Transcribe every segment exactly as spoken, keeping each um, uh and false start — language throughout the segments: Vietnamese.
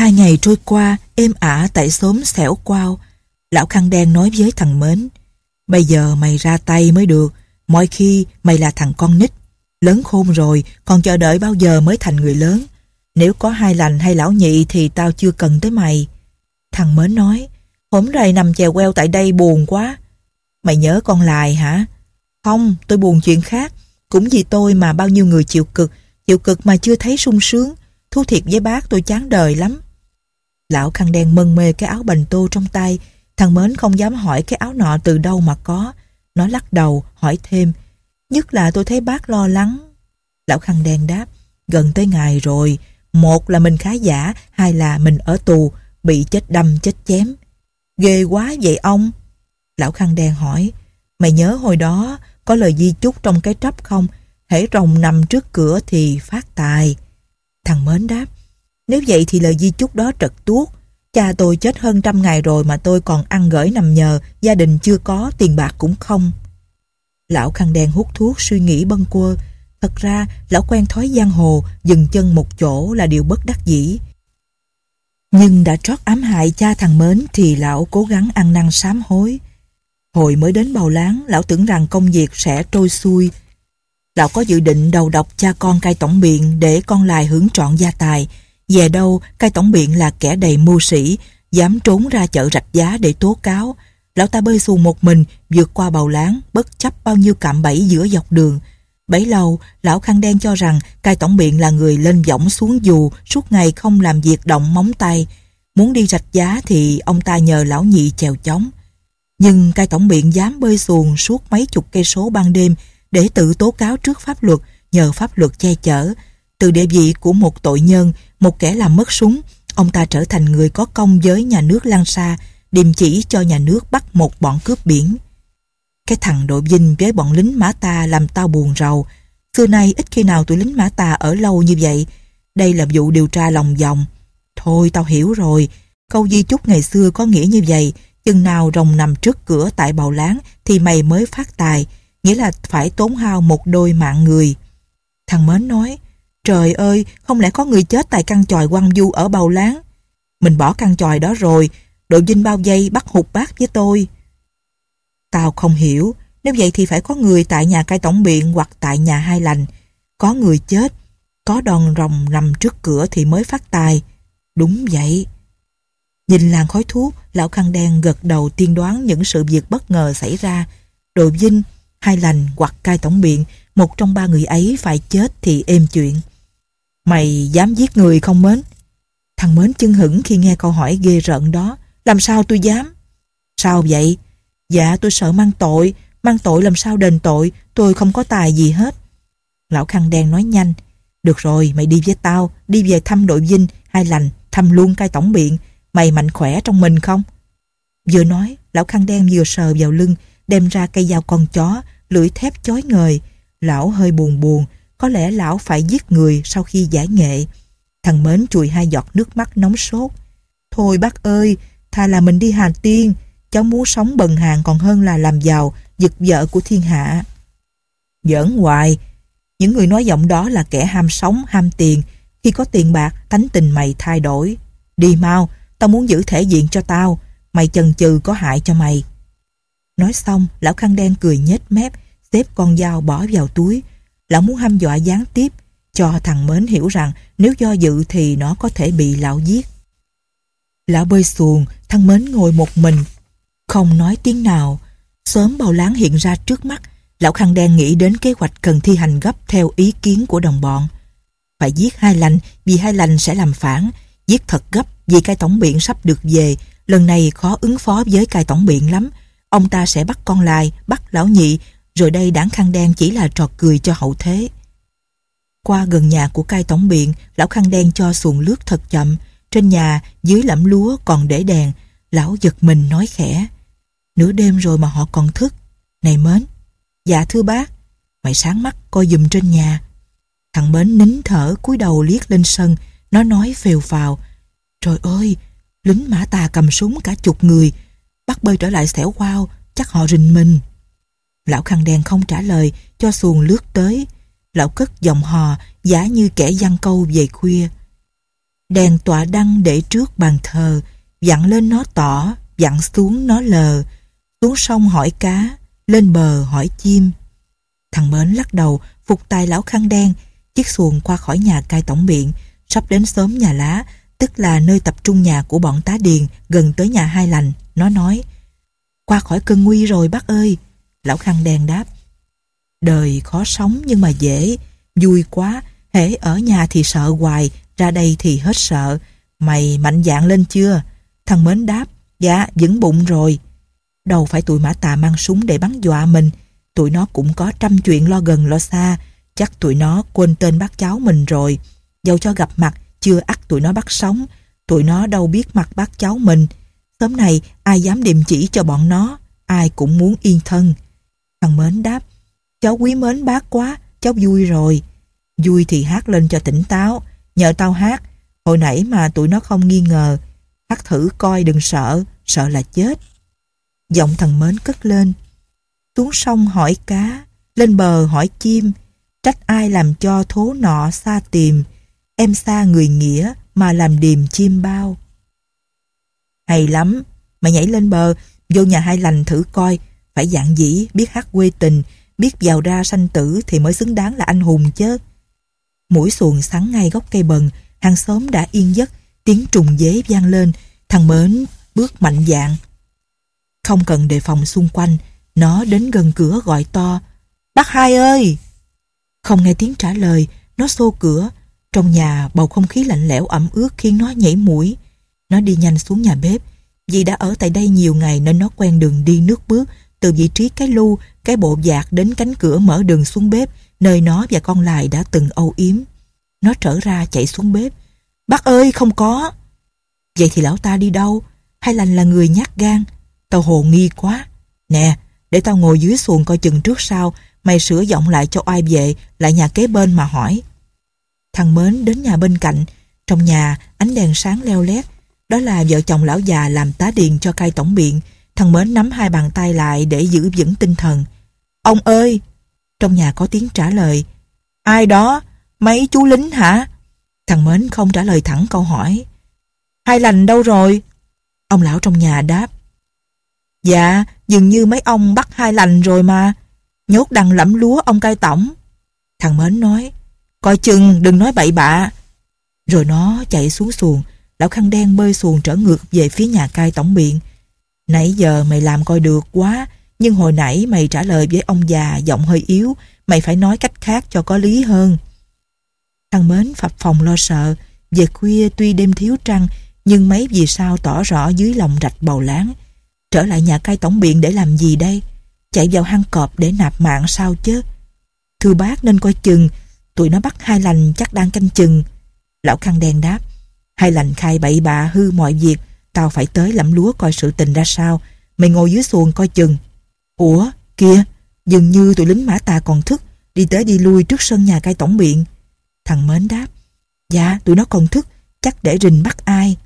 Hai ngày trôi qua êm ả tại xóm xẻo quao. Lão khăn đen nói với thằng Mến: bây giờ mày ra tay mới được. Mọi khi mày là thằng con nít, lớn khôn rồi, còn chờ đợi bao giờ mới thành người lớn. Nếu có Hai Lành hay Lão Nhị thì tao chưa cần tới mày. Thằng Mến nói: hôm nay nằm chèo queo tại đây buồn quá. Mày nhớ con Lài hả? Không, tôi buồn chuyện khác. Cũng vì tôi mà bao nhiêu người chịu cực, chịu cực mà chưa thấy sung sướng. Thú thiệt với bác, tôi chán đời lắm. Lão khăn đen mân mê cái áo bành tô trong tay. Thằng Mến không dám hỏi cái áo nọ từ đâu mà có. Nó lắc đầu hỏi thêm: nhất là tôi thấy bác lo lắng. Lão khăn đen đáp: gần tới ngày rồi. Một là mình khá giả, hai là mình ở tù, bị chết đâm chết chém. Ghê quá vậy ông. Lão khăn đen hỏi: mày nhớ hồi đó có lời di chúc trong cái trấp không? Hễ rồng nằm trước cửa thì phát tài. Thằng Mến đáp: nếu vậy thì lời di chúc đó trật tuốt. Cha tôi chết hơn trăm ngày rồi mà tôi còn ăn gởi nằm nhờ, gia đình chưa có, tiền bạc cũng không. Lão khăn đen hút thuốc suy nghĩ bâng quơ. Thật ra lão quen thói giang hồ, dừng chân một chỗ là điều bất đắc dĩ. Nhưng đã trót ám hại cha thằng Mến thì lão cố gắng ăn năn sám hối. Hồi mới đến Bào Láng, lão tưởng rằng công việc sẽ trôi xuôi. Lão có dự định đầu độc cha con cai tổng biện để con Lài hưởng trọn gia tài. Về đâu cai tổng biện là kẻ đầy mưu sĩ, dám trốn ra chợ Rạch Giá để tố cáo. Lão ta bơi xuồng một mình vượt qua Bào Láng, bất chấp bao nhiêu cạm bẫy giữa dọc đường. Bấy lâu lão khăn đen cho rằng cai tổng biện là người lên võng xuống dù, suốt ngày không làm việc động móng tay. Muốn đi Rạch Giá thì ông ta nhờ Lão Nhị chèo chống. Nhưng cai tổng biện dám bơi xuồng suốt mấy chục cây số ban đêm để tự tố cáo trước pháp luật, nhờ pháp luật che chở. Từ địa vị của một tội nhân, một kẻ làm mất súng, ông ta trở thành người có công với nhà nước Lan Sa, điềm chỉ cho nhà nước bắt một bọn cướp biển. Cái thằng đội Vinh với bọn lính Mã Ta làm tao buồn rầu. Xưa nay ít khi nào tụi lính Mã Ta ở lâu như vậy. Đây là vụ điều tra lòng vòng. Thôi tao hiểu rồi. Câu di chúc ngày xưa có nghĩa như vậy: chừng nào rồng nằm trước cửa tại Bào Láng thì mày mới phát tài. Nghĩa là phải tốn hao một đôi mạng người. Thằng Mến nói: trời ơi, không lẽ có người chết tại căn chòi quăng du ở Bào Láng? Mình bỏ căn chòi đó rồi, đội Vinh bao vây bắt hụt bác với tôi. Tao không hiểu. Nếu vậy thì phải có người tại nhà cai tổng biện hoặc tại nhà Hai Lành. Có người chết, có đòn rồng nằm trước cửa thì mới phát tài. Đúng vậy. Nhìn làn khói thuốc, lão khăn đen gật đầu tiên đoán những sự việc bất ngờ xảy ra. Đội Vinh, Hai Lành hoặc cai tổng biện, một trong ba người ấy phải chết thì êm chuyện. Mày dám giết người không Mến? Thằng Mến chưng hửng khi nghe câu hỏi ghê rợn đó. Làm sao tôi dám? Sao vậy? Dạ tôi sợ mang tội. Mang tội làm sao đền tội? Tôi không có tài gì hết. Lão khăn đen nói nhanh: được rồi, mày đi với tao, đi về thăm đội Vinh, Hai Lành, thăm luôn cai tổng biện. Mày mạnh khỏe trong mình không? Vừa nói, lão khăn đen vừa sờ vào lưng, đem ra cây dao con chó, lưỡi thép chói ngời. Lão hơi buồn buồn, có lẽ lão phải giết người sau khi giải nghệ. Thằng Mến chùi hai giọt nước mắt nóng sốt. Thôi bác ơi, thà là mình đi Hà Tiên, cháu muốn sống bần hàn còn hơn là làm giàu, giật vợ của thiên hạ. Giỡn hoài. Những người nói giọng đó là kẻ ham sống, ham tiền. Khi có tiền bạc, tánh tình mày thay đổi. Đi mau, tao muốn giữ thể diện cho tao. Mày chần chừ có hại cho mày. Nói xong, lão khăn đen cười nhếch mép, xếp con dao bỏ vào túi. Lão muốn hăm dọa gián tiếp, cho thằng Mến hiểu rằng nếu do dự thì nó có thể bị lão giết. Lão bơi xuồng, thằng Mến ngồi một mình, không nói tiếng nào. Xóm Bào Láng hiện ra trước mắt. Lão khăn đen nghĩ đến kế hoạch cần thi hành gấp theo ý kiến của đồng bọn. Phải giết Hai Lành vì Hai Lành sẽ làm phản. Giết thật gấp vì cai tổng biện sắp được về. Lần này khó ứng phó với cai tổng biện lắm. Ông ta sẽ bắt con Lài, bắt Lão Nhị, rồi đây đảng khăn đen chỉ là trò cười cho hậu thế. Qua gần nhà của cai tổng biện, lão khăn đen cho xuồng lướt thật chậm. Trên nhà, dưới lẫm lúa còn để đèn. Lão giật mình nói khẽ: nửa đêm rồi mà họ còn thức. Này Mến. Dạ thưa bác. Mày sáng mắt coi giùm trên nhà. Thằng Mến nín thở cúi đầu liếc lên sân. Nó nói phèo phào: trời ơi, lính Mã Tà cầm súng cả chục người, bắt bơi trở lại xẻo quao, chắc họ rình mình. Lão khăn đen không trả lời, cho xuồng lướt tới. Lão cất giọng hò, giả như kẻ giăng câu về khuya: Đèn tọa đăng để trước bàn thờ, vặn lên nó tỏ, vặn xuống nó lờ. Xuống sông hỏi cá, lên bờ hỏi chim. Thằng Mến lắc đầu, phục tài lão khăn đen. Chiếc xuồng qua khỏi nhà cai tổng biện, sắp đến xóm Nhà Lá, tức là nơi tập trung nhà của bọn tá điền, gần tới nhà Hai Lành. Nó nói: "Qua khỏi cơn nguy rồi bác ơi." Lão khăn đen đáp: "Đời khó sống nhưng mà dễ, vui quá. Hễ ở nhà thì sợ hoài, ra đây thì hết sợ. Mày mạnh dạn lên chưa?" Thằng Mến đáp: "Dạ, vững bụng rồi." Đâu phải tụi Mã Tà mang súng để bắn dọa mình. Tụi nó cũng có trăm chuyện lo gần lo xa. Chắc tụi nó quên tên bác cháu mình rồi. Dẫu cho gặp mặt, chưa ắt tụi nó bắt sống. Tụi nó đâu biết mặt bác cháu mình. Sớm này ai dám điềm chỉ cho bọn nó. Ai cũng muốn yên thân. Thằng Mến đáp: "Cháu quý mến bác quá, cháu vui rồi." "Vui thì hát lên cho tỉnh táo. Nhờ tao hát. Hồi nãy mà tụi nó không nghi ngờ. Hát thử coi, đừng sợ. Sợ là chết." Giọng thằng Mến cất lên: "Xuống sông hỏi cá, lên bờ hỏi chim. Trách ai làm cho thố nọ xa tìm. Em xa người nghĩa mà làm điềm chim bao." Hay lắm. Mày nhảy lên bờ, vô nhà Hai Lành thử coi. Phải dạn dĩ, biết hát quê tình, biết vào ra sanh tử thì mới xứng đáng là anh hùng chứ. Mũi xuồng sắn ngay gốc cây bần, hàng xóm đã yên giấc. Tiếng trùng dế vang lên. Thằng Mến bước mạnh dạn, không cần đề phòng xung quanh. Nó đến gần cửa gọi to: "Bác Hai ơi!" Không nghe tiếng trả lời, nó xô cửa. Trong nhà bầu không khí lạnh lẽo ẩm ướt khiến nó nhảy mũi. Nó đi nhanh xuống nhà bếp. Vì đã ở tại đây nhiều ngày nên nó quen đường đi nước bước, từ vị trí cái lu, cái bộ dạt đến cánh cửa mở đường xuống bếp, nơi nó và con Lài đã từng âu yếm. Nó trở ra chạy xuống bếp: "Bác ơi, không có." "Vậy thì lão ta đi đâu?" Hai Lành là người nhát gan: "Tao hồ nghi quá. Nè, để tao ngồi dưới xuồng coi chừng trước sau. Mày sửa giọng lại cho oai vệ, lại nhà kế bên mà hỏi." Thằng Mến đến nhà bên cạnh. Trong nhà ánh đèn sáng leo lét. Đó là vợ chồng lão già làm tá điền cho cai tổng biện. Thằng Mến nắm hai bàn tay lại để giữ vững tinh thần. "Ông ơi!" Trong nhà có tiếng trả lời. "Ai đó? Mấy chú lính hả?" Thằng Mến không trả lời thẳng câu hỏi. "Hai Lành đâu rồi?" Ông lão trong nhà đáp. "Dạ, dường như mấy ông bắt Hai Lành rồi mà. Nhốt đằng lẫm lúa ông cai tổng." Thằng Mến nói: "Coi chừng đừng nói bậy bạ." Rồi nó chạy xuống xuồng. Lão khăn đen bơi xuồng trở ngược về phía nhà cai tổng biện. "Nãy giờ mày làm coi được quá. Nhưng hồi nãy mày trả lời với ông già giọng hơi yếu. Mày phải nói cách khác cho có lý hơn." Thằng Mến phập phồng lo sợ. Về khuya tuy đêm thiếu trăng, nhưng mấy vì sao tỏ rõ dưới lòng rạch Bầu Láng. Trở lại nhà cai tổng biện để làm gì đây? Chạy vào hang cọp để nạp mạng sao chứ? "Thưa bác nên coi chừng. Tụi nó bắt Hai Lành chắc đang canh chừng." Lão khăn đen đáp: "Hai Lành khai bậy bạ hư mọi việc. Tao phải tới lẫm lúa coi sự tình ra sao. Mày ngồi dưới xuồng coi chừng." "Ủa kìa, dường như tụi lính Mã Tà còn thức, đi tới đi lui trước sân nhà cai tổng biện." Thằng Mến đáp: "Dạ, tụi nó còn thức, chắc để rình bắt ai."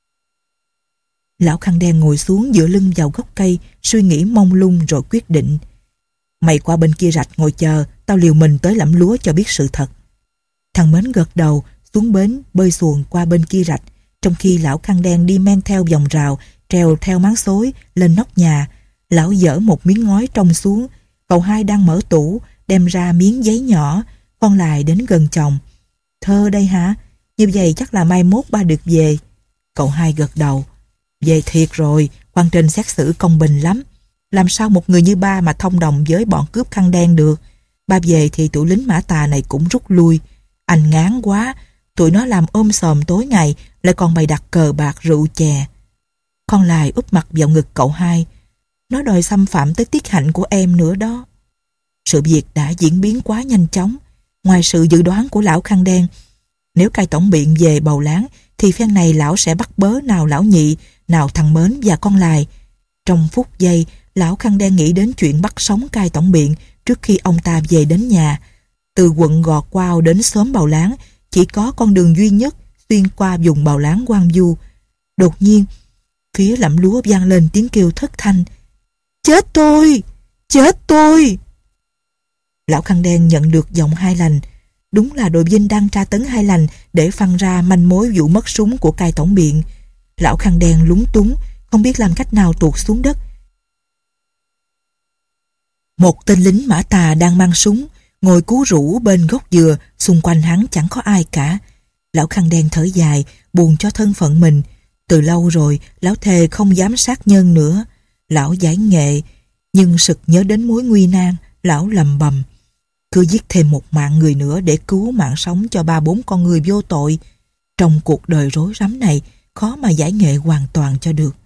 Lão khăn đen ngồi xuống dựa lưng vào gốc cây, suy nghĩ mông lung rồi quyết định: "Mày qua bên kia rạch ngồi chờ, tao liều mình tới lẫm lúa cho biết sự thật." Thằng Mến gật đầu, xuống bến bơi xuồng qua bên kia rạch, trong khi lão khăn đen đi men theo vòng rào, trèo theo máng xối lên nóc nhà. Lão dỡ một miếng ngói trong xuống. Cậu Hai đang mở tủ, đem ra miếng giấy nhỏ. Con Lài đến gần chồng: "Thơ đây hả? Như vậy chắc là mai mốt ba được về." Cậu Hai gật đầu: "Về thiệt rồi, quan trên xét xử công bình lắm. Làm sao một người như ba mà thông đồng với bọn cướp khăn đen được? Ba về thì tụi lính Mã Tà này cũng rút lui. Anh ngán quá, tụi nó làm ôm sòm tối ngày, lại còn bày đặt cờ bạc rượu chè." Con Lài úp mặt vào ngực cậu Hai: "Nó đòi xâm phạm tới tiết hạnh của em nữa đó." Sự việc đã diễn biến quá nhanh chóng, ngoài sự dự đoán của lão khăn đen. Nếu cai tổng biện về Bầu Láng thì phen này lão sẽ bắt bớ nào lão Nhị, nào thằng Mến và con Lài. Trong phút giây, lão khăn đen nghĩ đến chuyện bắt sống cai tổng biện trước khi ông ta về đến nhà. Từ quận Gò Quao đến xóm Bầu Láng chỉ có con đường duy nhất xuyên qua vùng Bầu Láng hoang vu. Đột nhiên, phía lẫm lúa vang lên tiếng kêu thất thanh: "Chết tôi! Chết tôi!" Lão khăn đen nhận được giọng Hai Lành. Đúng là đội Vinh đang tra tấn Hai Lành để phăn ra manh mối vụ mất súng của cai tổng biện. Lão khăn đen lúng túng, không biết làm cách nào tuột xuống đất. Một tên lính Mã Tà đang mang súng, ngồi cú rũ bên gốc dừa, xung quanh hắn chẳng có ai cả. Lão khăn đen thở dài, buồn cho thân phận mình. Từ lâu rồi, lão thề không dám sát nhân nữa. Lão giải nghệ, nhưng sực nhớ đến mối nguy nan, lão lầm bầm. Cứ giết thêm một mạng người nữa để cứu mạng sống cho ba bốn con người vô tội. Trong cuộc đời rối rắm này, khó mà giải nghệ hoàn toàn cho được.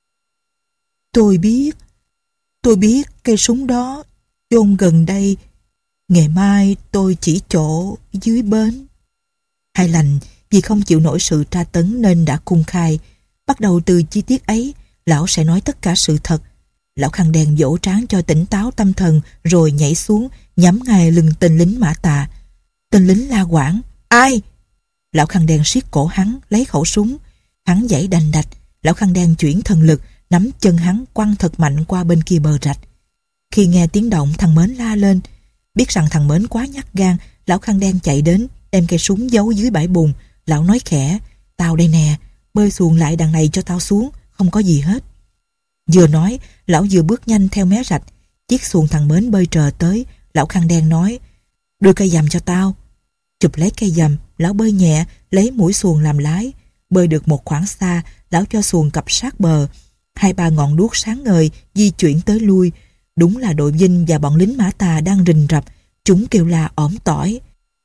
Tôi biết, tôi biết cây súng đó chôn gần đây. Ngày mai tôi chỉ chỗ dưới bến. Hai Lành vì không chịu nổi sự tra tấn nên đã cung khai. Bắt đầu từ chi tiết ấy, lão sẽ nói tất cả sự thật. Lão khăn đen vỗ trán cho tỉnh táo tâm thần, rồi nhảy xuống nhắm ngay lưng tên lính Mã Tà. Tên lính la quảng: Ai? Lão khăn đen siết cổ hắn, lấy khẩu súng. Hắn giãy đành đạch. Lão khăn đen chuyển thần lực, nắm chân hắn quăng thật mạnh qua bên kia bờ rạch. Khi nghe tiếng động, thằng Mến la lên. Biết rằng thằng Mến quá nhát gan, lão khăn đen chạy đến, đem cây súng giấu dưới bãi bùn. Lão nói khẽ: Tao đây nè, bơi xuồng lại đằng này cho tao xuống, không có gì hết. Vừa nói, lão vừa bước nhanh theo mé rạch. Chiếc xuồng thằng Mến bơi trờ tới. Lão khăn đen nói: Đưa cây dầm cho tao. Chụp lấy cây dầm, lão bơi nhẹ, lấy mũi xuồng làm lái. Bơi được một khoảng xa, lão cho xuồng cập sát bờ. Hai ba ngọn đuốc sáng ngời di chuyển tới lui. Đúng là đội Vinh và bọn lính Mã Tà đang rình rập. Chúng kêu la ỏm tỏi.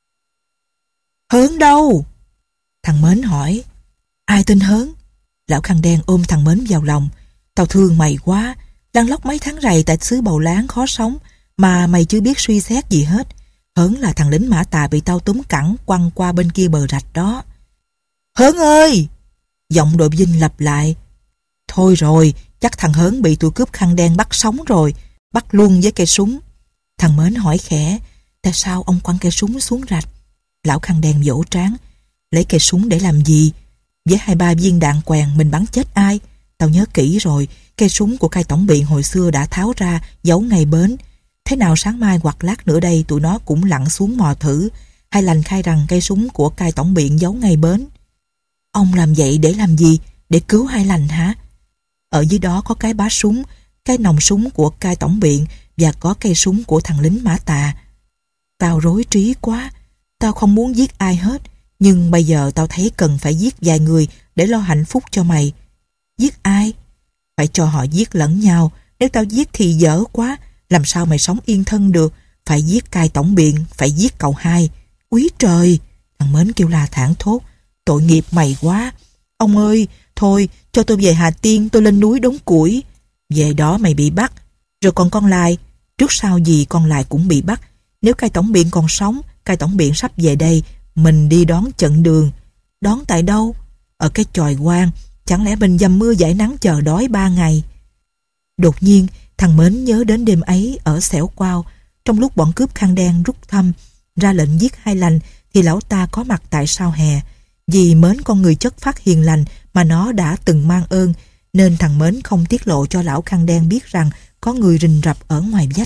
Hớn đâu? Thằng Mến hỏi. Ai tên Hớn? Lão khăn đen ôm thằng Mến vào lòng. Tao thương mày quá. Lăn lóc mấy tháng rày tại xứ Bầu Láng khó sống, mà mày chưa biết suy xét gì hết. Hớn là thằng lính Mã Tà bị tao túm cẳng quăng qua bên kia bờ rạch đó. Hớn ơi! Giọng đội Vinh lặp lại. Thôi rồi, chắc thằng Hớn bị tụi cướp khăn đen bắt sống rồi. Bắt luôn với cây súng. Thằng Mến hỏi khẽ: Tại sao ông quăng cây súng xuống rạch? Lão khăn đen vỗ trán. Lấy cây súng để làm gì? Với hai ba viên đạn quèn mình bắn chết ai? Tao nhớ kỹ rồi. Cây súng của cai tổng biện hồi xưa đã tháo ra, giấu ngay bến. Thế nào sáng mai hoặc lát nữa đây tụi nó cũng lặn xuống mò thử. Hai Lành khai rằng cây súng của cai tổng biện giấu ngay bến. Ông làm vậy để làm gì? Để cứu Hai Lành hả? Ở dưới đó có cái bá súng, cái nòng súng của cai tổng biện và có cây súng của thằng lính Mã Tà. Tao rối trí quá. Tao không muốn giết ai hết, nhưng bây giờ tao thấy cần phải giết vài người để lo hạnh phúc cho mày. Giết ai? Phải cho họ giết lẫn nhau. Nếu tao giết thì dở quá. Làm sao mày sống yên thân được? Phải giết cai tổng biện, phải giết cậu hai. Úi trời! Thằng Mến kêu la thảng thốt. Tội nghiệp mày quá. Ông ơi, thôi cho tôi về Hà Tiên, tôi lên núi đốn củi. Về đó mày bị bắt. Rồi còn con Lai, trước sau gì con Lai cũng bị bắt. Nếu cai tổng biện còn sống, cai tổng biện sắp về đây, mình đi đón trận đường. Đón tại đâu? Ở cái chòi quan. Chẳng lẽ mình dầm mưa dãi nắng chờ đói ba ngày? Đột nhiên, thằng Mến nhớ đến đêm ấy ở Xẻo Quao. Trong lúc bọn cướp khăn đen rút thăm, ra lệnh giết Hai Lành, thì lão ta có mặt tại Sao Hè. Vì mến con người chất phác hiền lành mà nó đã từng mang ơn, nên thằng Mến không tiết lộ cho lão khăn đen biết rằng có người rình rập ở ngoài vách.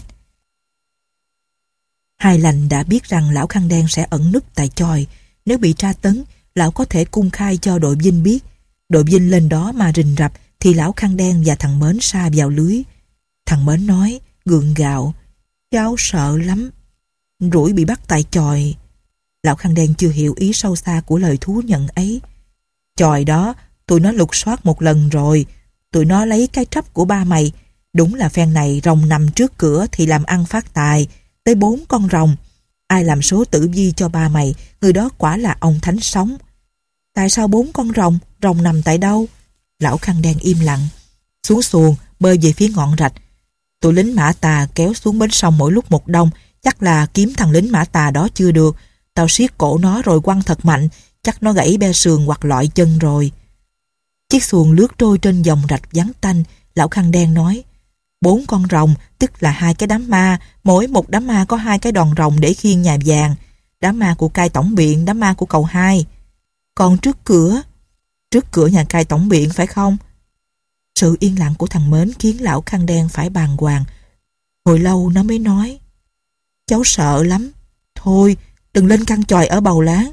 Hai Lành đã biết rằng lão khăn đen sẽ ẩn núp tại chòi. Nếu bị tra tấn, lão có thể cung khai cho đội Vinh biết. Đội Vinh lên đó mà rình rập thì lão khăn đen và thằng Mến sa vào lưới. Thằng Mến nói gượng gạo: Cháu sợ lắm. Rủi bị bắt tại chòi. Lão khăn đen chưa hiểu ý sâu xa của lời thú nhận ấy. Chòi đó tụi nó lục soát một lần rồi. Tụi nó lấy cái trắp của ba mày. Đúng là phen này rồng nằm trước cửa thì làm ăn phát tài. Tới bốn con rồng. Ai làm số tử vi cho ba mày, người đó quả là ông thánh sống. Tại sao bốn con rồng? Rồng nằm tại đâu? Lão khăn đen im lặng. Xuống xuồng, bơi về phía ngọn rạch. Tụi lính Mã Tà kéo xuống bến sông mỗi lúc một đông. Chắc là kiếm thằng lính Mã Tà đó chưa được. Tao siết cổ nó rồi quăng thật mạnh. Chắc nó gãy be sườn hoặc lọi chân rồi. Chiếc xuồng lướt trôi trên dòng rạch vắng tanh. Lão khăn đen nói: Bốn con rồng tức là hai cái đám ma. Mỗi một đám ma có hai cái đòn rồng để khiêng nhà vàng. Đám ma của cai tổng biện, đám ma của cậu hai. Còn trước cửa? Trước cửa nhà cai tổng biện phải không? Sự yên lặng của thằng Mến khiến lão khăn đen phải bàng hoàng. Hồi lâu nó mới nói: Cháu sợ lắm. Thôi đừng lên căn chòi ở Bầu Láng.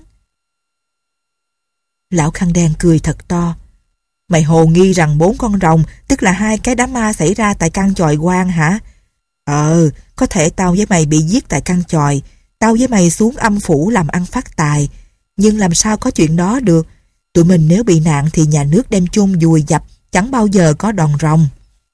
Lão khăn đen cười thật to. Mày hồ nghi rằng bốn con rồng, tức là hai cái đám ma xảy ra tại căn chòi quan hả? Ờ, có thể tao với mày bị giết tại căn chòi, tao với mày xuống âm phủ làm ăn phát tài. Nhưng làm sao có chuyện đó được? Tụi mình nếu bị nạn thì nhà nước đem chôn vùi dập, chẳng bao giờ có đòn rồng.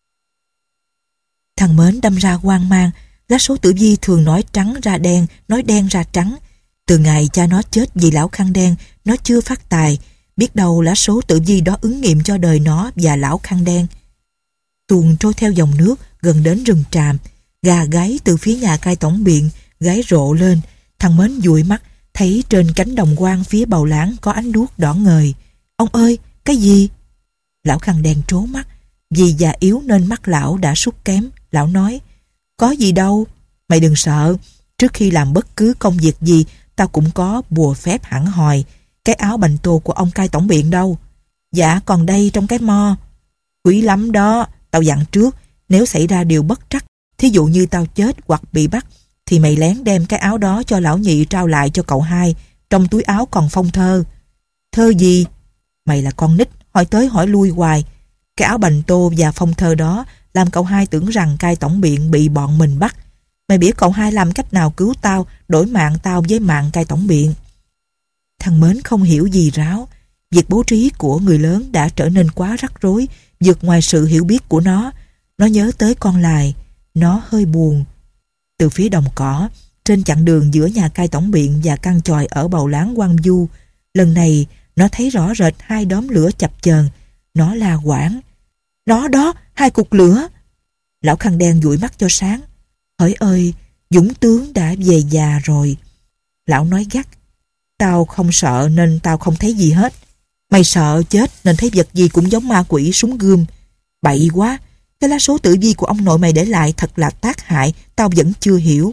Thằng Mến đâm ra hoang mang. Lá số tử vi thường nói trắng ra đen, nói đen ra trắng. Từ ngày cha nó chết vì lão khăn đen, nó chưa phát tài. Biết đâu lá số tử vi đó ứng nghiệm cho đời nó và lão khăn đen. Tuồng trôi theo dòng nước gần đến rừng tràm. Gà gáy từ phía nhà cai tổng biện, gáy rộ lên. Thằng Mến dụi mắt, thấy trên cánh đồng hoang phía Bầu Láng có ánh đuốc đỏ ngời. Ông ơi, cái gì? Lão khăn đen trố mắt. Vì già yếu nên mắt lão đã sút kém. Lão nói, có gì đâu, mày đừng sợ. Trước khi làm bất cứ công việc gì, tao cũng có bùa phép hẳn hòi. Cái áo bành tô của ông cai tổng biện đâu? Dạ còn đây trong cái mo. Quý lắm đó, tao dặn trước, nếu xảy ra điều bất trắc, thí dụ như tao chết hoặc bị bắt, thì mày lén đem cái áo đó cho lão nhị trao lại cho cậu hai. Trong túi áo còn phong thơ. Thơ gì? Mày là con nít, hỏi tới hỏi lui hoài. Cái áo bành tô và phong thơ đó làm cậu hai tưởng rằng cai tổng biện bị bọn mình bắt. Mày biết cậu hai làm cách nào cứu tao, đổi mạng tao với mạng cai tổng biện. Thằng Mến không hiểu gì ráo. Việc bố trí của người lớn đã trở nên quá rắc rối, vượt ngoài sự hiểu biết của nó. Nó nhớ tới con Lài. Nó hơi buồn. Từ phía đồng cỏ, trên chặng đường giữa nhà cai tổng biện và căn chòi ở Bầu Láng Quang Du, lần này nó thấy rõ rệt hai đốm lửa chập chờn. Nó la hoảng. Nó đó, hai cục lửa. Lão khăn đen dụi mắt cho sáng. Hỡi ơi, Dũng tướng đã về già rồi. Lão nói gắt. Tao không sợ nên tao không thấy gì hết. Mày sợ chết nên thấy vật gì cũng giống ma quỷ súng gươm. Bậy quá. Cái lá số tử vi của ông nội mày để lại thật là tác hại. Tao vẫn chưa hiểu.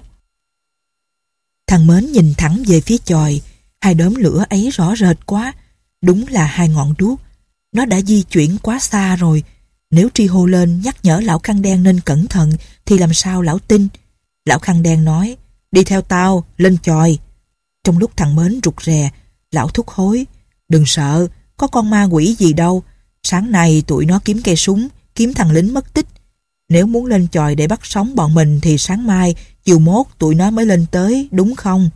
Thằng Mến nhìn thẳng về phía chòi. Hai đốm lửa ấy rõ rệt quá. Đúng là hai ngọn đuốc. Nó đã di chuyển quá xa rồi. Nếu tri hô lên nhắc nhở lão khăn đen nên cẩn thận thì làm sao lão tin? Lão khăn đen nói, đi theo tao, lên chòi. Trong lúc thằng Mến rụt rè, lão thúc hối. Đừng sợ, có con ma quỷ gì đâu. Sáng nay tụi nó kiếm cây súng, kiếm thằng lính mất tích. Nếu muốn lên chòi để bắt sống bọn mình thì sáng mai, chiều mốt tụi nó mới lên tới, đúng không?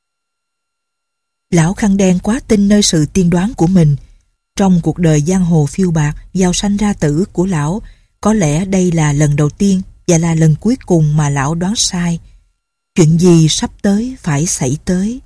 Lão khăn đen quá tin nơi sự tiên đoán của mình. Trong cuộc đời giang hồ phiêu bạc, giàu sanh ra tử của lão, có lẽ đây là lần đầu tiên và là lần cuối cùng mà lão đoán sai. Chuyện gì sắp tới phải xảy tới.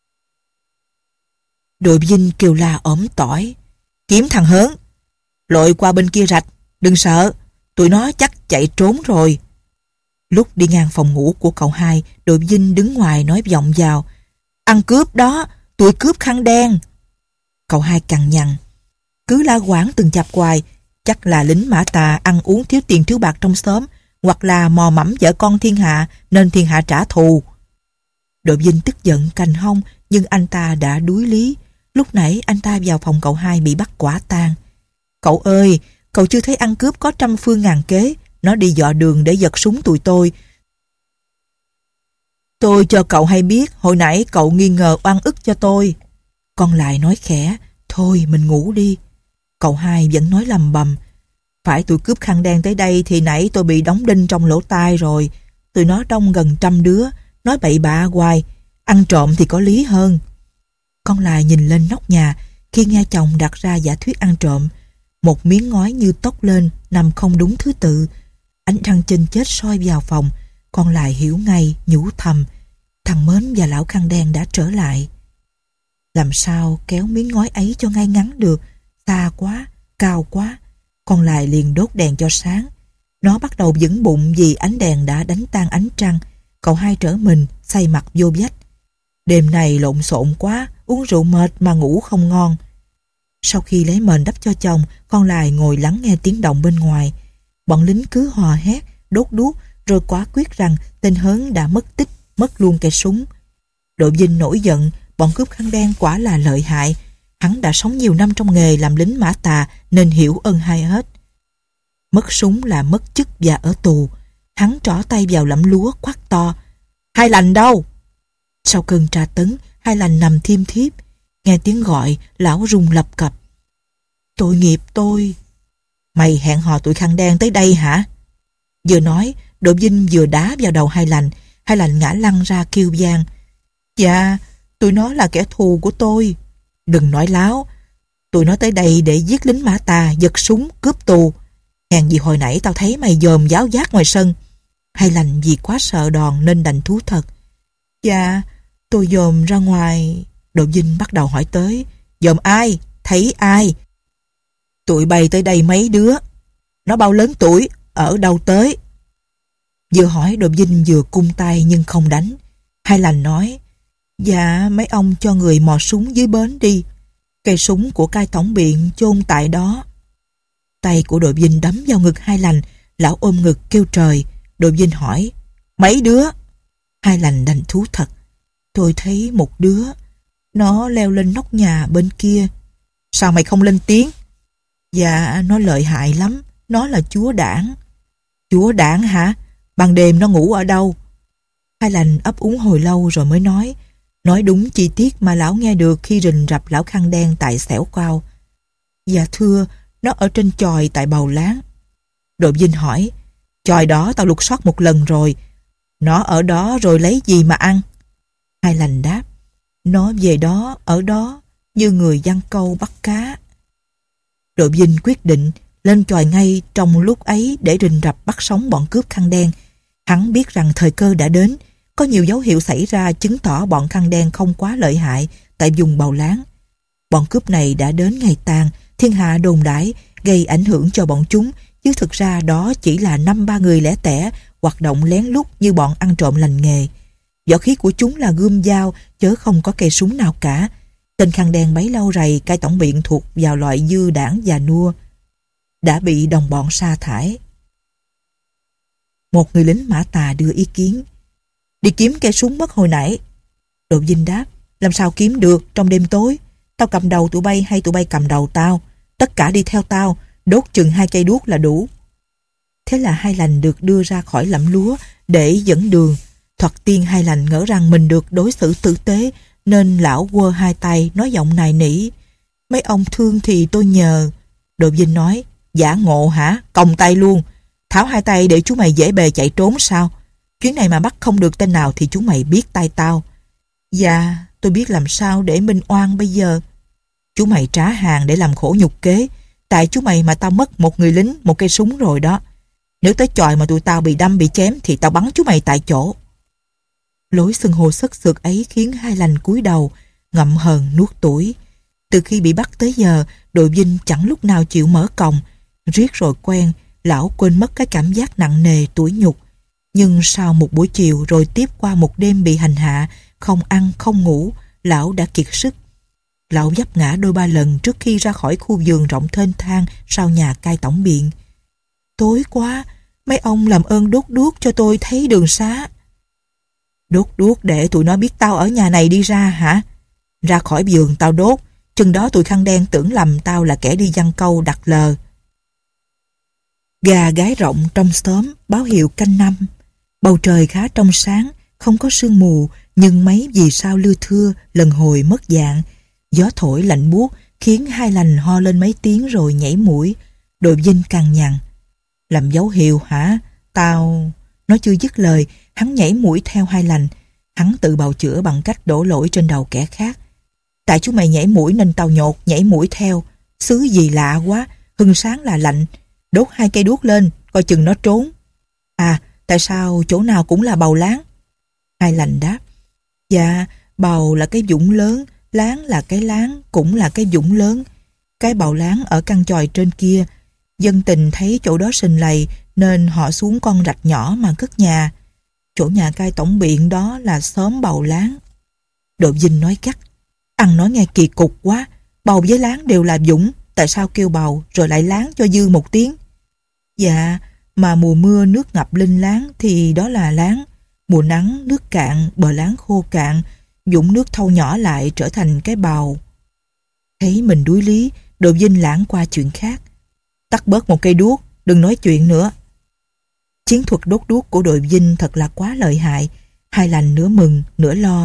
Đội binh kêu la ỏm tỏi. Kiếm thằng Hớn. Lội qua bên kia rạch. Đừng sợ. Tụi nó chắc chạy trốn rồi. Lúc đi ngang phòng ngủ của cậu hai, đội binh đứng ngoài nói vọng vào. Ăn cướp đó. Tụi cướp khăn đen. Cậu hai cằn nhằn. Cứ la quảng từng chập hoài. Chắc là lính Mã Tà ăn uống thiếu tiền thiếu bạc trong xóm, hoặc là mò mẫm vợ con thiên hạ nên thiên hạ trả thù. Đội binh tức giận cành hông, nhưng anh ta đã đuối lý. Lúc nãy anh ta vào phòng cậu hai bị bắt quả tang. Cậu ơi, cậu chưa thấy ăn cướp có trăm phương ngàn kế. Nó đi dọ đường để giật súng tụi tôi. Tôi cho cậu hay biết, hồi nãy cậu nghi ngờ oan ức cho tôi. Con lại nói khẽ, thôi mình ngủ đi. Cậu hai vẫn nói lầm bầm. Phải tụi cướp khăn đen tới đây thì nãy tôi bị đóng đinh trong lỗ tai rồi. Tụi nó đông gần trăm đứa, nói bậy bạ hoài. Ăn trộm thì có lý hơn. Con lại nhìn lên nóc nhà khi nghe chồng đặt ra giả thuyết ăn trộm. Một miếng ngói như tốc lên, nằm không đúng thứ tự. Ánh trăng chênh chết soi vào phòng. Con lại hiểu ngay, nhủ thầm. Thằng Mến và lão khăn đen đã trở lại. Làm sao kéo miếng ngói ấy cho ngay ngắn được? Xa quá, cao quá. Con lại liền đốt đèn cho sáng. Nó bắt đầu vững bụng vì ánh đèn đã đánh tan ánh trăng. Cậu hai trở mình, say mặt vô vách. Đêm này lộn xộn quá, uống rượu mệt mà ngủ không ngon. Sau khi lấy mền đắp cho chồng, con lại ngồi lắng nghe tiếng động bên ngoài. Bọn lính cứ hò hét, đốt đuốc, rồi quả quyết rằng tên Hớn đã mất tích, mất luôn cây súng. Đội binh nổi giận, bọn cướp khăn đen quả là lợi hại. Hắn đã sống nhiều năm trong nghề làm lính Mã Tà nên hiểu ơn hai hết. Mất súng là mất chức và ở tù. Hắn trỏ tay vào lẫm lúa quát to. Hai lành đâu? Sau cơn tra tấn, Hai Lành nằm thiêm thiếp. Nghe tiếng gọi, lão run lập cập. Tội nghiệp tôi. Mày hẹn hò tụi khăn đen tới đây hả? Vừa nói, Độ Vinh vừa đá vào đầu Hai Lành. Hai Lành ngã lăn ra kêu vang. Dạ, tụi nó là kẻ thù của tôi. Đừng nói láo. Tụi nó tới đây để giết lính Mã Tà, giật súng, cướp tù. Hèn gì hồi nãy tao thấy mày dòm giáo giác ngoài sân. Hai Lành vì quá sợ đòn nên đành thú thật. Dạ, tôi dòm ra ngoài. Độ Vinh bắt đầu hỏi tới. Dòm ai? Thấy ai? Tụi bay tới đây mấy đứa? Nó bao lớn tuổi? Ở đâu tới? Vừa hỏi Độ Vinh vừa cung tay nhưng không đánh. Hai Lành nói. Dạ, mấy ông cho người mò súng dưới bến đi. Cây súng của cai tổng biện chôn tại đó. Tay của Độ Vinh đấm vào ngực Hai Lành. Lão ôm ngực kêu trời. Độ Vinh hỏi. Mấy đứa? Hai Lành đành thú thật. Tôi thấy một đứa. Nó leo lên nóc nhà bên kia. Sao mày không lên tiếng? Dạ, nó lợi hại lắm. Nó là chúa đảng. Chúa đảng hả? Ban đêm nó ngủ ở đâu? Hai Lành ấp úng hồi lâu rồi mới nói. Nói đúng chi tiết mà lão nghe được khi rình rập lão khăn đen tại xẻo cao. Dạ thưa, nó ở trên chòi tại Bầu Láng. Độ Vinh hỏi. Chòi đó tao lục soát một lần rồi. Nó ở đó rồi lấy gì mà ăn? Hai Lành đáp. Nó về đó, ở đó, như người giăng câu bắt cá. Độ Vinh quyết định lên chòi ngay trong lúc ấy để rình rập bắt sống bọn cướp khăn đen. Hắn biết rằng thời cơ đã đến. Có nhiều dấu hiệu xảy ra chứng tỏ bọn khăn đen không quá lợi hại tại vùng Bầu Láng. Bọn cướp này đã đến ngày tàn, thiên hạ đồn đãi, gây ảnh hưởng cho bọn chúng, chứ thực ra đó chỉ là năm ba người lẻ tẻ hoạt động lén lút như bọn ăn trộm lành nghề. Võ khí của chúng là gươm dao, chớ không có cây súng nào cả. Tên khăn đen bấy lâu rày cai tổng biện thuộc vào loại dư đảng già nua, đã bị đồng bọn sa thải. Một người lính Mã Tà đưa ý kiến. Đi kiếm cây súng mất hồi nãy. Độ Vinh đáp. Làm sao kiếm được trong đêm tối? Tao cầm đầu tụi bay hay tụi bay cầm đầu tao? Tất cả đi theo tao, đốt chừng hai cây đuốc là đủ. Thế là Hai Lành được đưa ra khỏi lẫm lúa để dẫn đường. Thoạt tiên Hai Lành ngỡ rằng mình được đối xử tử tế, nên lão quơ hai tay nói giọng nài nỉ. Mấy ông thương thì tôi nhờ. Độ Vinh nói. Giả ngộ hả? Còng tay luôn. Tháo hai tay để chú mày dễ bề chạy trốn sao? Chuyến này mà bắt không được tên nào thì chú mày biết tay tao. Dạ, tôi biết làm sao để minh oan bây giờ. Chú mày trá hàng để làm khổ nhục kế. Tại chú mày mà tao mất một người lính, một cây súng rồi đó. Nếu tới chòi mà tụi tao bị đâm bị chém thì tao bắn chú mày tại chỗ. Lối xưng hô sất sượt ấy khiến Hai Lành cúi đầu, ngậm hờn nuốt tủi. Từ khi bị bắt tới giờ, Độ Vinh chẳng lúc nào chịu mở còng. Riết rồi quen, lão quên mất cái cảm giác nặng nề tủi nhục. Nhưng sau một buổi chiều rồi tiếp qua một đêm bị hành hạ, không ăn không ngủ, lão đã kiệt sức. Lão vấp ngã đôi ba lần trước khi ra khỏi khu vườn rộng thênh thang sau nhà cai tổng biện. Tối quá, mấy ông làm ơn đốt đuốc cho tôi thấy đường xá. Đốt đuốc để tụi nó biết tao ở nhà này đi ra hả? Ra khỏi vườn tao đốt, chừng đó tụi khăn đen tưởng lầm tao là kẻ đi giăng câu đặt lờ. Gà gáy rộng trong xóm báo hiệu canh năm. Bầu trời khá trong sáng, không có sương mù, nhưng mấy vì sao lưa thưa lần hồi mất dạng. Gió thổi lạnh buốt khiến Hai Lành ho lên mấy tiếng rồi nhảy mũi. Độ Vinh cằn nhằn. Làm dấu hiệu hả? Tao... Nó chưa dứt lời, hắn nhảy mũi theo Hai Lành. Hắn tự bào chữa bằng cách đổ lỗi trên đầu kẻ khác. Tại chú mày nhảy mũi nên tao nhột nhảy mũi theo. Xứ gì lạ quá, hừng sáng là lạnh. Đốt hai cây đuốc lên, coi chừng nó trốn. À, tại sao chỗ nào cũng là Bầu Láng? Hai Lành đáp. Dạ, Bầu là cái vũng lớn, Láng là cái láng, cũng là cái vũng lớn. Cái Bầu Láng ở căn chòi trên kia. Dân tình thấy chỗ đó sình lầy nên họ xuống con rạch nhỏ mà cất nhà. Chỗ nhà cai tổng biện đó là xóm Bầu Láng. Độ Vinh nói cắt. Ăn nói nghe kỳ cục quá. Bầu với Láng đều là vũng, tại sao kêu Bầu rồi lại Láng cho dư một tiếng? Dạ, mà mùa mưa nước ngập linh Láng thì đó là Láng. Mùa nắng nước cạn, bờ Láng khô cạn, vũng nước thâu nhỏ lại trở thành cái Bầu. Thấy mình đuối lý, Độ Vinh lãng qua chuyện khác. Tắt bớt một cây đuốc, đừng nói chuyện nữa. Chiến thuật đốt đuốc của Độ Vinh thật là quá lợi hại. Hai Lành nửa mừng, nửa lo.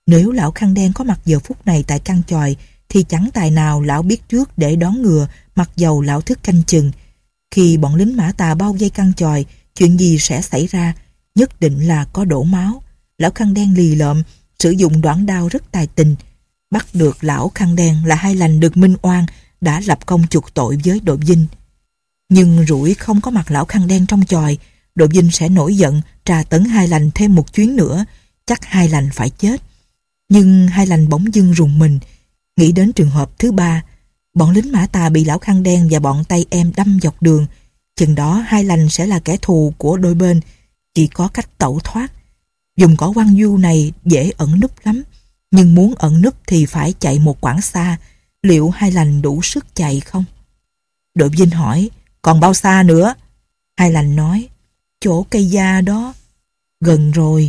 Nếu lão khăn đen có mặt giờ phút này tại căn chòi thì chẳng tài nào lão biết trước để đón ngừa, mặc dầu lão thức canh chừng. Khi bọn lính Mã Tà bao vây căn chòi, chuyện gì sẽ xảy ra? Nhất định là có đổ máu. Lão khăn đen lì lợm, sử dụng đoạn đao rất tài tình. Bắt được lão khăn đen là Hai Lành được minh oan, đã lập công chuộc tội với Đội Vinh. Nhưng rủi không có mặt lão khăn đen trong chòi, Đội Vinh sẽ nổi giận tra tấn Hai Lành thêm một chuyến nữa, chắc Hai Lành phải chết. Nhưng Hai Lành bỗng dưng rùng mình, nghĩ đến trường hợp thứ ba. Bọn lính Mã Tà bị lão khăn đen và bọn tay em đâm dọc đường. Chừng đó Hai Lành sẽ là kẻ thù của đôi bên, chỉ có cách tẩu thoát. Dùng cỏ quăng du này dễ ẩn núp lắm, nhưng muốn ẩn núp thì phải chạy một quãng xa. Liệu Hai Lành đủ sức chạy không? Đội Vinh hỏi, còn bao xa nữa? Hai Lành nói, chỗ cây da đó. Gần rồi.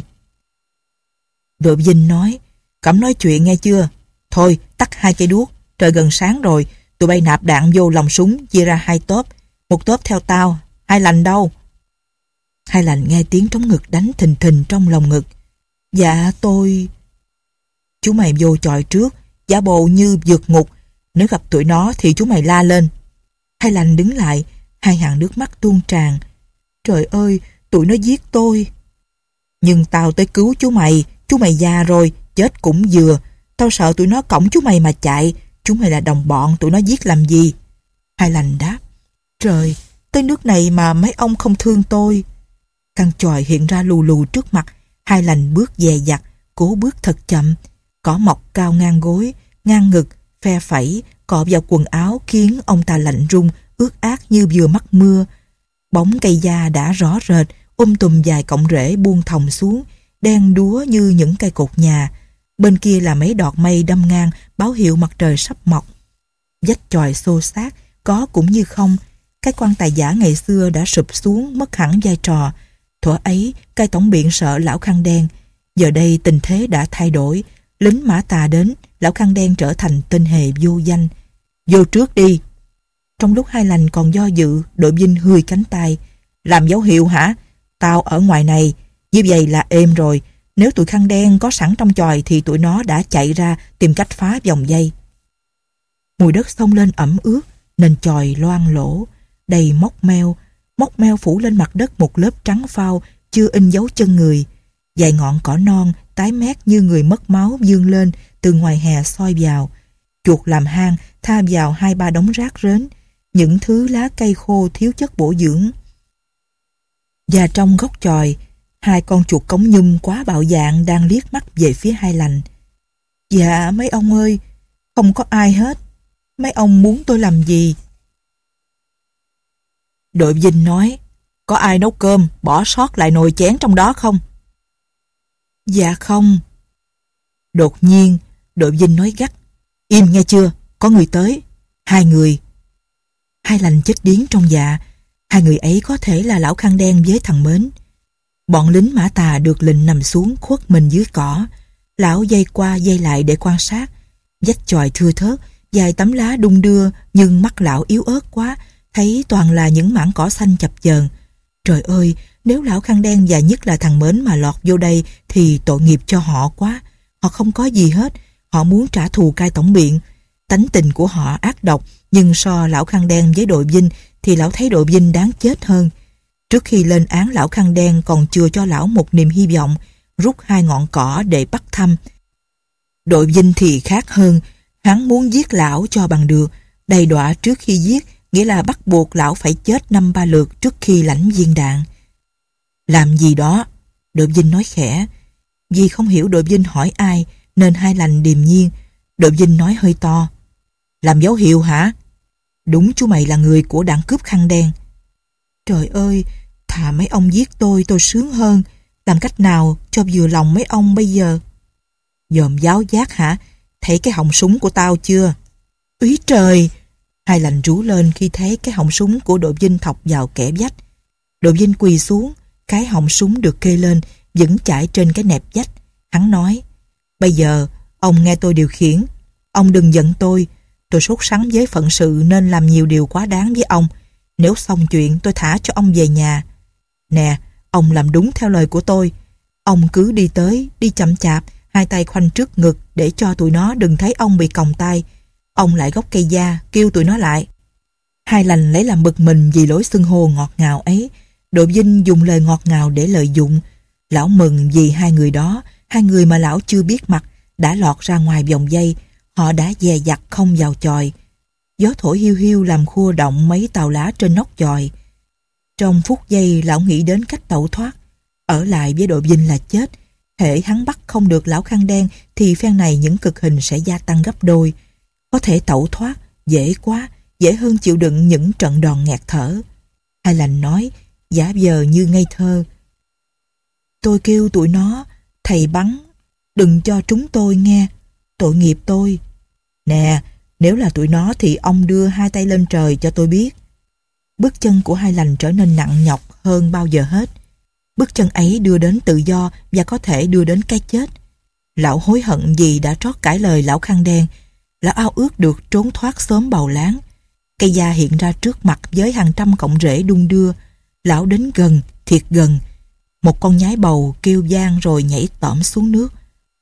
Đội Vinh nói, cấm nói chuyện nghe chưa? Thôi, tắt hai cây đuốc, trời gần sáng rồi, tụi bay nạp đạn vô lòng súng, chia ra hai tốp. Một tốp theo tao, Hai Lành đâu? Hai Lành nghe tiếng trống ngực đánh thình thình trong lòng ngực. Dạ tôi... Chú mày vô chòi trước, giả bộ như vượt ngục. Nếu gặp tụi nó thì chú mày la lên. Hai Lành đứng lại, hai hàng nước mắt tuôn tràn. Trời ơi, tụi nó giết tôi. Nhưng tao tới cứu chú mày, chú mày già rồi, chết cũng vừa. Tao sợ tụi nó cõng chú mày mà chạy. Chú mày là đồng bọn, tụi nó giết làm gì? Hai Lành đáp, trời, tới nước này mà mấy ông không thương tôi. Căn chòi hiện ra lù lù trước mặt. Hai Lành bước dè dặt, cố bước thật chậm. Cỏ mọc cao ngang gối, ngang ngực, phe phẩy, cọ vào quần áo khiến ông ta lạnh run, ướt át như vừa mắc mưa. Bóng cây da đã rõ rệt, um tùm dài cọng rễ buông thòng xuống, đen đúa như những cây cột nhà. Bên kia là mấy đọt mây đâm ngang, báo hiệu mặt trời sắp mọc. Vách chòi xô xát, có cũng như không. Cái quan tài giả ngày xưa đã sụp xuống, mất hẳn vai trò. Thuở ấy, cai tổng biện sợ lão khăn đen. Giờ đây tình thế đã thay đổi. Lính Mã Tà đến, lão khăn đen trở thành tên hề vô danh. Vô trước đi. Trong lúc Hai Lành còn do dự, Đội Vinh hươi cánh tay. Làm dấu hiệu hả? Tao ở ngoài này. Như vậy là êm rồi. Nếu tụi khăn đen có sẵn trong chòi thì tụi nó đã chạy ra tìm cách phá vòng dây. Mùi đất xông lên ẩm ướt, nền chòi loang lỗ, đầy móc meo. Móc meo phủ lên mặt đất một lớp trắng phao, chưa in dấu chân người. Vài ngọn cỏ non, tái mét như người mất máu vươn lên từ ngoài hè soi vào. Chuột làm hang, tha vào hai ba đống rác rến, những thứ lá cây khô thiếu chất bổ dưỡng. Và trong góc chòi, hai con chuột cống nhum quá bạo dạn đang liếc mắt về phía Hai Lành. Dạ mấy ông ơi, không có ai hết. Mấy ông muốn tôi làm gì? Đội Vinh nói, có ai nấu cơm, bỏ sót lại nồi chén trong đó không? Dạ không. Đột nhiên, Đội Vinh nói gắt, im nghe chưa, có người tới. Hai người. Hai Lành chết điếng trong dạ. Hai người ấy có thể là lão khăn đen với thằng Mến. Bọn lính Mã Tà được lệnh nằm xuống khuất mình dưới cỏ. Lão dây qua dây lại để quan sát. Vách chòi thưa thớt, vài tấm lá đung đưa, nhưng mắt lão yếu ớt quá, thấy toàn là những mảng cỏ xanh chập chờn. Trời ơi, nếu lão khăn đen và nhất là thằng Mến mà lọt vô đây thì tội nghiệp cho họ quá. Họ không có gì hết, họ muốn trả thù cai tổng biện. Tánh tình của họ ác độc, nhưng so lão khăn đen với Đội Vinh thì lão thấy Đội Vinh đáng chết hơn. Trước khi lên án lão khăn đen còn chưa cho lão một niềm hy vọng, rút hai ngọn cỏ để bắt thăm. Đội Vinh thì khác hơn, hắn muốn giết lão cho bằng được, đầy đọa trước khi giết, nghĩa là bắt buộc lão phải chết năm ba lượt trước khi lãnh viên đạn. Làm gì đó? Đội Vinh nói khẽ. Vì không hiểu Đội Vinh hỏi ai nên Hai Lành điềm nhiên. Đội Vinh nói hơi to. Làm dấu hiệu hả? Đúng, chú mày là người của đảng cướp khăn đen. Trời ơi, thà mấy ông giết tôi tôi sướng hơn. Làm cách nào cho vừa lòng mấy ông bây giờ? Dòm giáo giác hả? Thấy cái họng súng của tao chưa? Úy trời! Hai Lành rú lên khi thấy cái họng súng của Đội Vinh thọc vào kẽ vách. Đội Vinh quỳ xuống, cái họng súng được kê lên, vững chãi trên cái nẹp vách. Hắn nói, bây giờ ông nghe tôi điều khiển. Ông đừng giận tôi. Tôi sốt sắng với phận sự nên làm nhiều điều quá đáng với ông. Nếu xong chuyện tôi thả cho ông về nhà. Nè, ông làm đúng theo lời của tôi. Ông cứ đi tới, đi chậm chạp, hai tay khoanh trước ngực để cho tụi nó đừng thấy ông bị còng tay. Ông lại gốc cây da, kêu tụi nó lại. Hai lành lấy làm bực mình vì lối xưng hô ngọt ngào ấy. Độ Vinh dùng lời ngọt ngào để lợi dụng. Lão mừng vì hai người đó, hai người mà lão chưa biết mặt, đã lọt ra ngoài vòng dây. Họ đã dè dặt không vào chòi. Gió thổi hiu hiu làm khua động mấy tàu lá trên nóc chòi. Trong phút giây lão nghĩ đến cách tẩu thoát. Ở lại với Độ Vinh là chết. Hễ hắn bắt không được lão khăn đen thì phen này những cực hình sẽ gia tăng gấp đôi. Có thể tẩu thoát, dễ quá, dễ hơn chịu đựng những trận đòn nghẹt thở. Hai lành nói, giả vờ như ngây thơ. Tôi kêu tụi nó, thầy bắn, đừng cho chúng tôi nghe, tội nghiệp tôi. Nè, nếu là tụi nó thì ông đưa hai tay lên trời cho tôi biết. Bước chân của hai lành trở nên nặng nhọc hơn bao giờ hết. Bước chân ấy đưa đến tự do và có thể đưa đến cái chết. Lão hối hận vì đã trót cãi lời lão khăn đen. Lão ao ước được trốn thoát xóm Bầu Láng. Cây da hiện ra trước mặt với hàng trăm cọng rễ đung đưa. Lão đến gần, thiệt gần. Một con nhái bầu kêu vang rồi nhảy tõm xuống nước.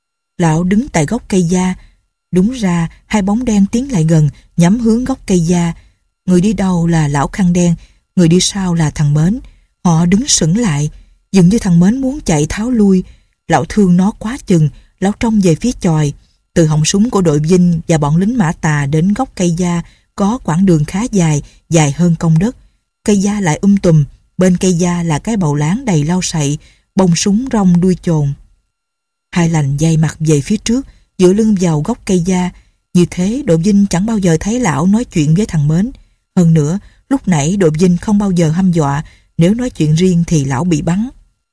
Lão đứng tại gốc cây da. Đúng ra hai bóng đen tiến lại gần, nhắm hướng gốc cây da. Người đi đầu là lão khăn đen, người đi sau là thằng Mến. Họ đứng sững lại, dường như thằng Mến muốn chạy tháo lui. Lão thương nó quá chừng. Lão trông về phía chòi. Từ họng súng của đội Vinh và bọn lính Mã Tà đến gốc cây da có quãng đường khá dài, dài hơn công đất. Cây da lại um tùm, bên cây da là cái bầu láng đầy lau sậy, bông súng rong đuôi chồn. Hai lành dây mặt về phía trước, dựa lưng vào gốc cây da. Như thế đội Vinh chẳng bao giờ thấy lão nói chuyện với thằng Mến. Hơn nữa, lúc nãy đội Vinh không bao giờ hăm dọa, nếu nói chuyện riêng thì lão bị bắn.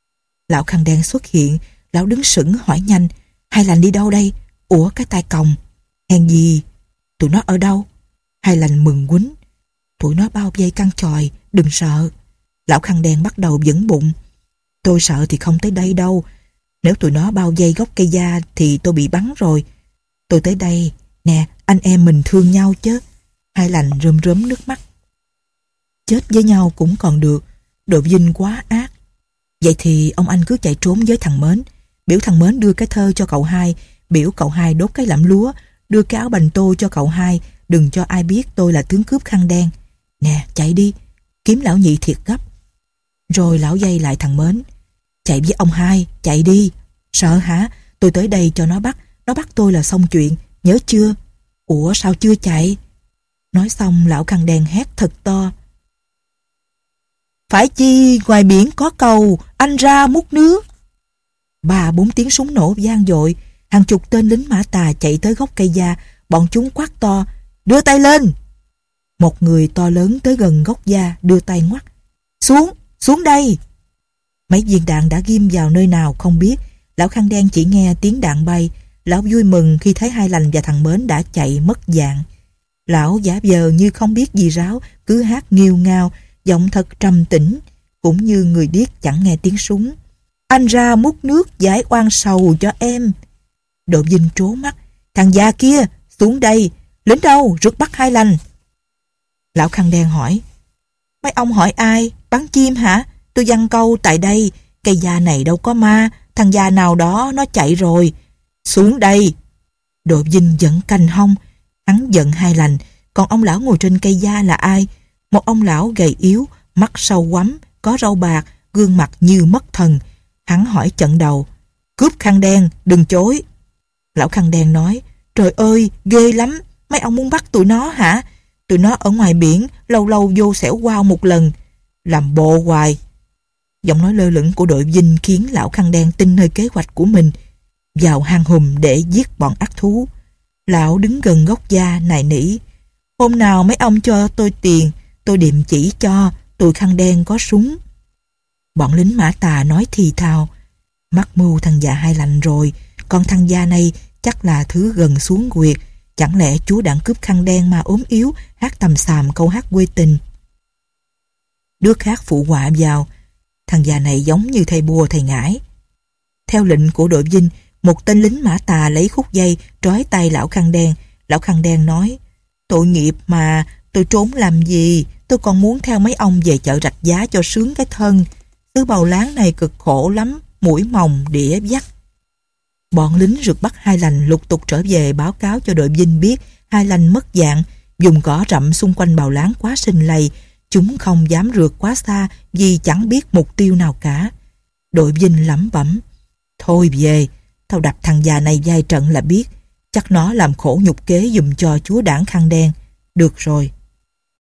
Lão khăn đen xuất hiện, lão đứng sững hỏi nhanh, hai lành đi đâu đây? Ủa cái tay còng. Hèn gì? Tụi nó ở đâu? Hai lành mừng quýnh. Tụi nó bao vây căn chòi, đừng sợ. Lão khăn đen bắt đầu vững bụng. Tôi sợ thì không tới đây đâu. Nếu tụi nó bao vây gốc cây da thì tôi bị bắn rồi. Tôi tới đây. Nè, anh em mình thương nhau chứ. Hai lành rơm rớm nước mắt. Chết với nhau cũng còn được. Độ Vinh quá ác. Vậy thì ông anh cứ chạy trốn với thằng Mến. Biểu thằng Mến đưa cái thơ cho cậu hai. Biểu cậu hai đốt cái lẫm lúa. Đưa cái áo bành tô cho cậu hai. Đừng cho ai biết tôi là tướng cướp khăn đen. Nè, chạy đi. Kiếm lão nhị thiệt gấp. Rồi lão dây lại thằng Mến. Chạy với ông hai, chạy đi. Sợ hả? Tôi tới đây cho nó bắt. Nó bắt tôi là xong chuyện, nhớ chưa? Ủa sao chưa chạy? Nói xong lão khăn đen hét thật to. Phải chi ngoài biển có cầu, anh ra múc nước. Ba bốn tiếng súng nổ vang dội. Hàng chục tên lính Mã Tà chạy tới gốc cây da. Bọn chúng quát to, đưa tay lên. Một người to lớn tới gần gốc da, đưa tay ngoắt. Xuống, xuống đây. Mấy viên đạn đã ghim vào nơi nào không biết. Lão khăn đen chỉ nghe tiếng đạn bay. Lão vui mừng khi thấy hai lành và thằng Mến đã chạy mất dạng. Lão giả vờ như không biết gì ráo, cứ hát nghêu ngao, giọng thật trầm tĩnh, cũng như người điếc chẳng nghe tiếng súng. Anh ra múc nước giải oan sầu cho em. Độ Vinh trố mắt. Thằng già kia, xuống đây. Lính đâu, rượt bắt hai lành. Lão khăn đen hỏi. Mấy ông hỏi ai? Bắn chim hả? Tôi giăng câu tại đây. Cây da này đâu có ma. Thằng già nào đó nó chạy rồi. Xuống đây. Độ Vinh giận cành hông. Hắn giận hai lành. Còn ông lão ngồi trên cây da là ai? Một ông lão gầy yếu, mắt sâu quắm, có râu bạc, gương mặt như mất thần. Hắn hỏi chận đầu. Cướp khăn đen, đừng chối. Lão khăn đen nói. Trời ơi, ghê lắm. Mấy ông muốn bắt tụi nó hả? Tụi nó ở ngoài biển, lâu lâu vô xẻo quao một lần. Làm bộ hoài. Giọng nói lơ lửng của đội Vinh khiến lão khăn đen tin nơi kế hoạch của mình. Vào hang hùm để giết bọn ác thú. Lão đứng gần gốc da nài nỉ. Hôm nào mấy ông cho tôi tiền, tôi điềm chỉ cho, tụi khăn đen có súng. Bọn lính Mã Tà nói thì thào. Mắc mưu thằng già hai lành rồi, còn thằng già này chắc là thứ gần xuống quyệt. Chẳng lẽ chúa đặng cướp khăn đen mà ốm yếu, hát tầm xàm câu hát quê tình. Đứa khác phụ họa vào. Thằng già này giống như thầy bùa thầy ngải. Theo lệnh của đội Vinh, một tên lính Mã Tà lấy khúc dây trói tay lão khăn đen. Lão khăn đen nói. Tội nghiệp mà, tôi trốn làm gì? Tôi còn muốn theo mấy ông về chợ Rạch Giá cho sướng cái thân. Xứ Bầu Láng này cực khổ lắm, mũi mồng đĩa vắt. Bọn lính rượt bắt Hai Lành lục tục trở về báo cáo cho đội binh biết Hai Lành mất dạng. Dùng cỏ rậm xung quanh bào láng quá sình lầy, chúng không dám rượt quá xa vì chẳng biết mục tiêu nào cả. Đội binh lẩm bẩm: thôi về, tao đập thằng già này vài trận là biết. Chắc nó làm khổ nhục kế giùm cho chúa đảng khăn đen. Được rồi,